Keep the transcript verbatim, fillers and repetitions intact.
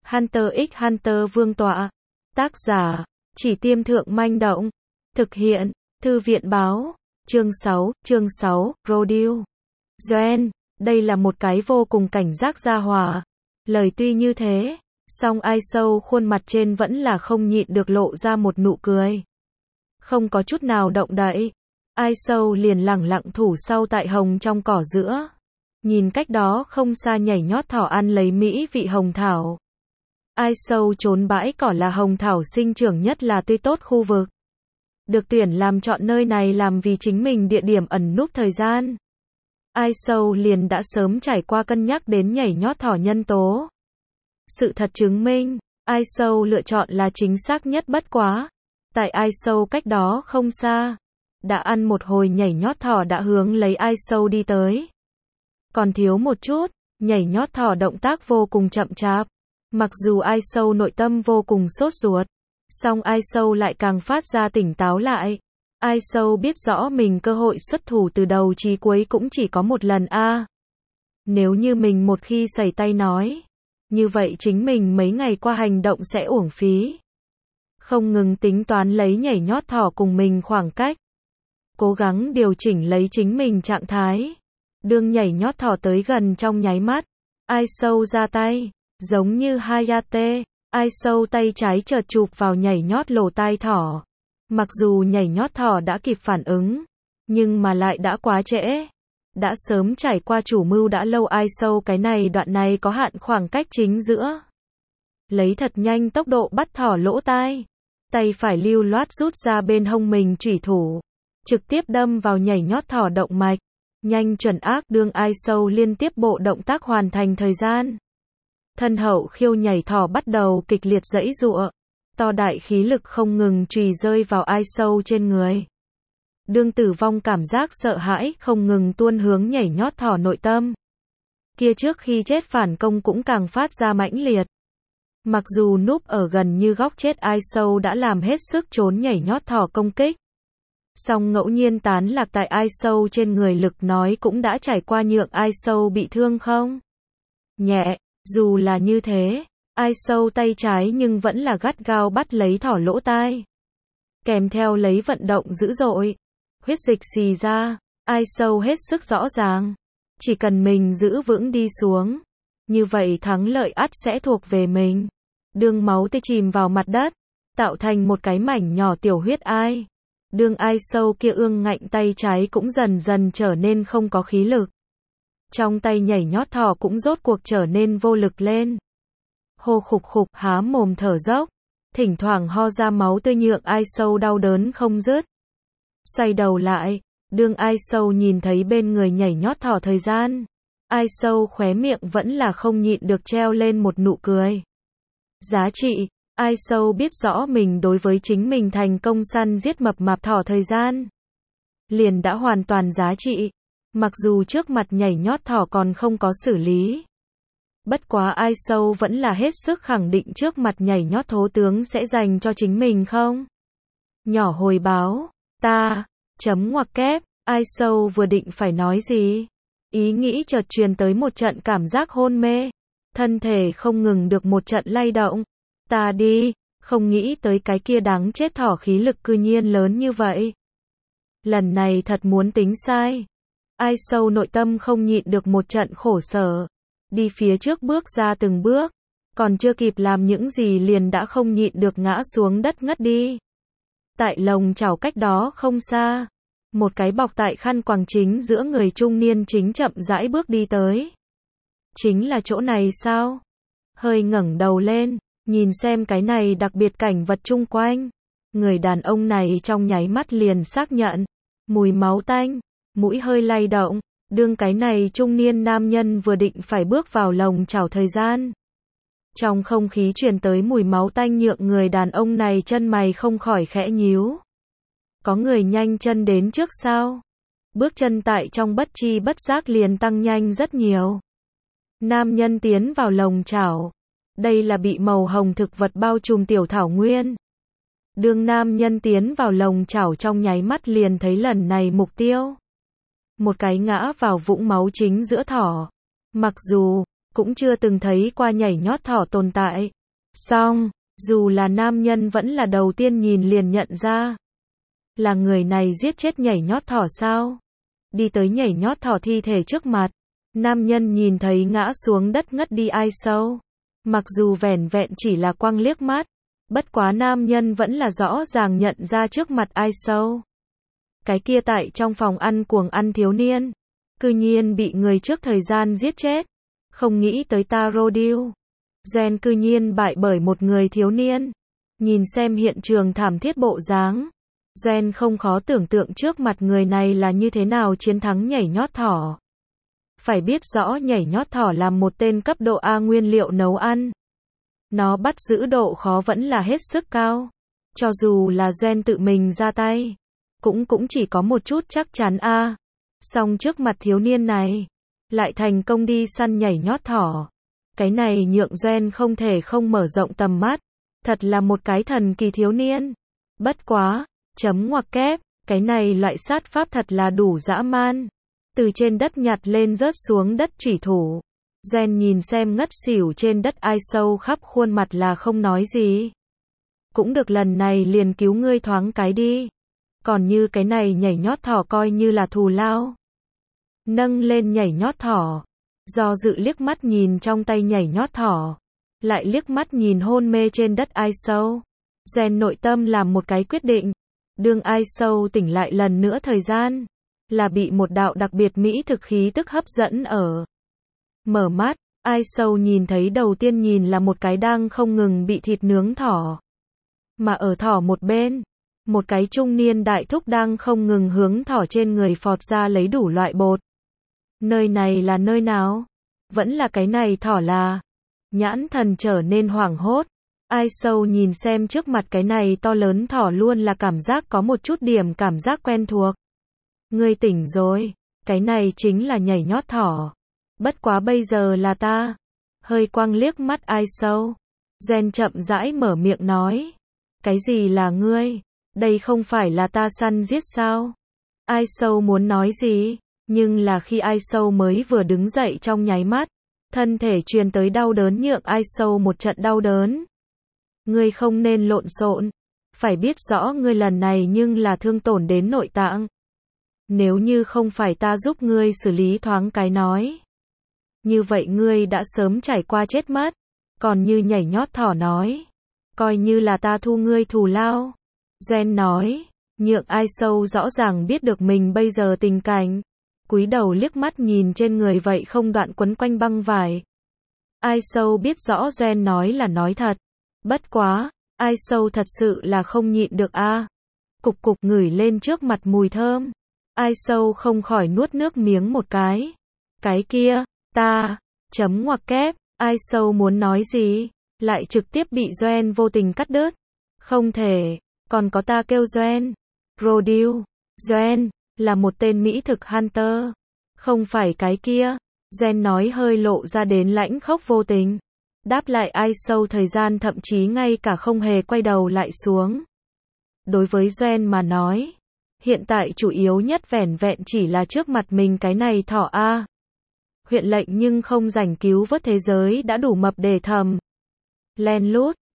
Hunter x Hunter Vương tọa. Tác giả, Chỉ Tiêm Thượng Manh Động. Thực hiện, Thư viện Báo. Chương sáu, chương sáu, Rodeo. Joanne, đây là một cái vô cùng cảnh giác gia hỏa. Lời tuy như thế, song ai sâu khuôn mặt trên vẫn là không nhịn được lộ ra một nụ cười. Không có chút nào động đậy. Ai sâu liền lẳng lặng thủ sau tại hồng trong cỏ giữa. Nhìn cách đó không xa nhảy nhót thỏ ăn lấy mỹ vị hồng thảo. Ai sâu trốn bãi cỏ là hồng thảo sinh trưởng nhất là tươi tốt khu vực. Được tuyển làm chọn nơi này làm vì chính mình địa điểm ẩn núp thời gian. Ai sâu liền đã sớm trải qua cân nhắc đến nhảy nhót thỏ nhân tố. Sự thật chứng minh, ai sâu lựa chọn là chính xác nhất bất quá. Tại ai sâu cách đó không xa, đã ăn một hồi nhảy nhót thỏ đã hướng lấy ai sâu đi tới. Còn thiếu một chút, nhảy nhót thỏ động tác vô cùng chậm chạp. Mặc dù ai sâu nội tâm vô cùng sốt ruột, song ai sâu lại càng phát ra tỉnh táo lại. Ai sâu biết rõ mình cơ hội xuất thủ từ đầu chí cuối cũng chỉ có một lần a. À, nếu như mình một khi sẩy tay nói, như vậy chính mình mấy ngày qua hành động sẽ uổng phí. Không ngừng tính toán lấy nhảy nhót thỏ cùng mình khoảng cách. Cố gắng điều chỉnh lấy chính mình trạng thái. Đương nhảy nhót thỏ tới gần trong nháy mắt, ai sâu ra tay, giống như Hayate, ai sâu tay trái chợt chụp vào nhảy nhót lỗ tai thỏ. Mặc dù nhảy nhót thỏ đã kịp phản ứng, nhưng mà lại đã quá trễ. Đã sớm trải qua chủ mưu đã lâu ai sâu cái này đoạn này có hạn khoảng cách chính giữa. Lấy thật nhanh tốc độ bắt thỏ lỗ tai. Tay phải lưu loát rút ra bên hông mình chủy thủ. Trực tiếp đâm vào nhảy nhót thỏ động mạch. Nhanh chuẩn ác đương ai sâu liên tiếp bộ động tác hoàn thành thời gian. Thân hậu khiêu nhảy thỏ bắt đầu kịch liệt giãy giụa. To đại khí lực không ngừng chùy rơi vào ai sâu trên người. Đương tử vong cảm giác sợ hãi không ngừng tuôn hướng nhảy nhót thỏ nội tâm. Kia trước khi chết phản công cũng càng phát ra mãnh liệt. Mặc dù núp ở gần như góc chết ai sâu đã làm hết sức trốn nhảy nhót thỏ công kích. Song ngẫu nhiên tán lạc tại ai sâu trên người lực nói cũng đã trải qua nhượng ai sâu bị thương không? Nhẹ, dù là như thế, ai sâu tay trái nhưng vẫn là gắt gao bắt lấy thỏ lỗ tai. Kèm theo lấy vận động dữ dội. Huyết dịch xì ra, ai sâu hết sức rõ ràng. Chỉ cần mình giữ vững đi xuống. Như vậy thắng lợi ắt sẽ thuộc về mình. Đương máu tươi chìm vào mặt đất, tạo thành một cái mảnh nhỏ tiểu huyết ai. Đương ai sâu kia ương ngạnh tay trái cũng dần dần trở nên không có khí lực. Trong tay nhảy nhót thỏ cũng rốt cuộc trở nên vô lực lên. Hô khục khục há mồm thở dốc. Thỉnh thoảng ho ra máu tươi nhượng ai sâu đau đớn không dứt. Xoay đầu lại, đương ai sâu nhìn thấy bên người nhảy nhót thỏ thời gian. Ai sâu khóe miệng vẫn là không nhịn được treo lên một nụ cười. Giá trị, ai sâu biết rõ mình đối với chính mình thành công săn giết mập mạp thỏ thời gian. Liền đã hoàn toàn giá trị. Mặc dù trước mặt nhảy nhót thỏ còn không có xử lý. Bất quá ai sâu vẫn là hết sức khẳng định trước mặt nhảy nhót thố tướng sẽ dành cho chính mình không? Nhỏ hồi báo, ta, chấm ngoặc kép, ai sâu vừa định phải nói gì? Ý nghĩ chợt truyền tới một trận cảm giác hôn mê. Thân thể không ngừng được một trận lay động. Ta đi, không nghĩ tới cái kia đáng chết thỏ khí lực cư nhiên lớn như vậy. Lần này thật muốn tính sai. Ai sâu nội tâm không nhịn được một trận khổ sở. Đi phía trước bước ra từng bước. Còn chưa kịp làm những gì liền đã không nhịn được ngã xuống đất ngất đi. Tại lồng chảo cách đó không xa. Một cái bọc tại khăn quàng chính giữa người trung niên chính chậm rãi bước đi tới. Chính là chỗ này sao? Hơi ngẩng đầu lên, nhìn xem cái này đặc biệt cảnh vật chung quanh. Người đàn ông này trong nháy mắt liền xác nhận. Mùi máu tanh, mũi hơi lay động. Đương cái này trung niên nam nhân vừa định phải bước vào lồng chảo thời gian. Trong không khí truyền tới mùi máu tanh nhượng người đàn ông này chân mày không khỏi khẽ nhíu. Có người nhanh chân đến trước sao? Bước chân tại trong bất chi bất giác liền tăng nhanh rất nhiều. Nam nhân tiến vào lồng chảo. Đây là bị màu hồng thực vật bao trùm tiểu thảo nguyên. Đương nam nhân tiến vào lồng chảo trong nháy mắt liền thấy lần này mục tiêu. Một cái ngã vào vũng máu chính giữa thỏ. Mặc dù cũng chưa từng thấy qua nhảy nhót thỏ tồn tại. Song, dù là nam nhân vẫn là đầu tiên nhìn liền nhận ra. Là người này giết chết nhảy nhót thỏ sao? Đi tới nhảy nhót thỏ thi thể trước mặt. Nam nhân nhìn thấy ngã xuống đất ngất đi ai sâu. Mặc dù vẻn vẹn chỉ là quăng liếc mắt. Bất quá nam nhân vẫn là rõ ràng nhận ra trước mặt ai sâu. Cái kia tại trong phòng ăn cuồng ăn thiếu niên. Cư nhiên bị người trước thời gian giết chết. Không nghĩ tới ta Rodil. Gen cư nhiên bại bởi một người thiếu niên. Nhìn xem hiện trường thảm thiết bộ dáng. Gen không khó tưởng tượng trước mặt người này là như thế nào chiến thắng nhảy nhót thỏ. Phải biết rõ nhảy nhót thỏ là một tên cấp độ A nguyên liệu nấu ăn. Nó bắt giữ độ khó vẫn là hết sức cao. Cho dù là Gen tự mình ra tay. Cũng cũng chỉ có một chút chắc chắn A. Song trước mặt thiếu niên này. Lại thành công đi săn nhảy nhót thỏ. Cái này nhượng Gen không thể không mở rộng tầm mắt. Thật là một cái thần kỳ thiếu niên. Bất quá, chấm ngoặc kép, cái này loại sát pháp thật là đủ dã man. Từ trên đất nhặt lên rớt xuống đất chủy thủ. Gen nhìn xem ngất xỉu trên đất ai sâu khắp khuôn mặt là không nói gì. Cũng được lần này liền cứu ngươi thoáng cái đi. Còn như cái này nhảy nhót thỏ coi như là thù lao. Nâng lên nhảy nhót thỏ. Do dự liếc mắt nhìn trong tay nhảy nhót thỏ. Lại liếc mắt nhìn hôn mê trên đất ai sâu. Gen nội tâm làm một cái quyết định. Đương ai sâu tỉnh lại lần nữa thời gian. Là bị một đạo đặc biệt mỹ thực khí tức hấp dẫn ở. Mở mắt, ai sâu nhìn thấy đầu tiên nhìn là một cái đang không ngừng bị thịt nướng thỏ. Mà ở thỏ một bên, một cái trung niên đại thúc đang không ngừng hướng thỏ trên người phọt ra lấy đủ loại bột. Nơi này là nơi nào? Vẫn là cái này thỏ là. Nhãn thần trở nên hoảng hốt. Ai sâu nhìn xem trước mặt cái này to lớn thỏ luôn là cảm giác có một chút điểm cảm giác quen thuộc. Ngươi tỉnh rồi, cái này chính là nhảy nhót thỏ. Bất quá bây giờ là ta. Hơi quăng liếc mắt ai sâu. Gen chậm rãi mở miệng nói. Cái gì là ngươi? Đây không phải là ta săn giết sao? Ai sâu muốn nói gì? Nhưng là khi ai sâu mới vừa đứng dậy trong nháy mắt. Thân thể truyền tới đau đớn nhượng ai sâu một trận đau đớn. Ngươi không nên lộn xộn. Phải biết rõ ngươi lần này nhưng là thương tổn đến nội tạng. Nếu như không phải ta giúp ngươi xử lý thoáng cái nói. Như vậy ngươi đã sớm trải qua chết mất. Còn như nhảy nhót thỏ nói. Coi như là ta thu ngươi thù lao. Gen nói. Nhượng ai sâu rõ ràng biết được mình bây giờ tình cảnh. Cúi đầu liếc mắt nhìn trên người vậy không đoạn quấn quanh băng vải. Ai sâu biết rõ Gen nói là nói thật. Bất quá, ai sâu thật sự là không nhịn được a. À. Cục cục ngửi lên trước mặt mùi thơm. Ai sâu không khỏi nuốt nước miếng một cái. Cái kia, ta, chấm ngoặc kép, ai sâu muốn nói gì, lại trực tiếp bị Gen vô tình cắt đứt. Không thể, còn có ta kêu Gen. Rodil, Gen, là một tên mỹ thực hunter. Không phải cái kia. Gen nói hơi lộ ra đến lãnh khốc vô tình. Đáp lại ai sâu thời gian thậm chí ngay cả không hề quay đầu lại xuống. Đối với Gen mà nói. Hiện tại chủ yếu nhất vẻn vẹn chỉ là trước mặt mình cái này thỏ A. Huyện lệnh nhưng không rảnh cứu vớt thế giới đã đủ mập để thầm. Len lút,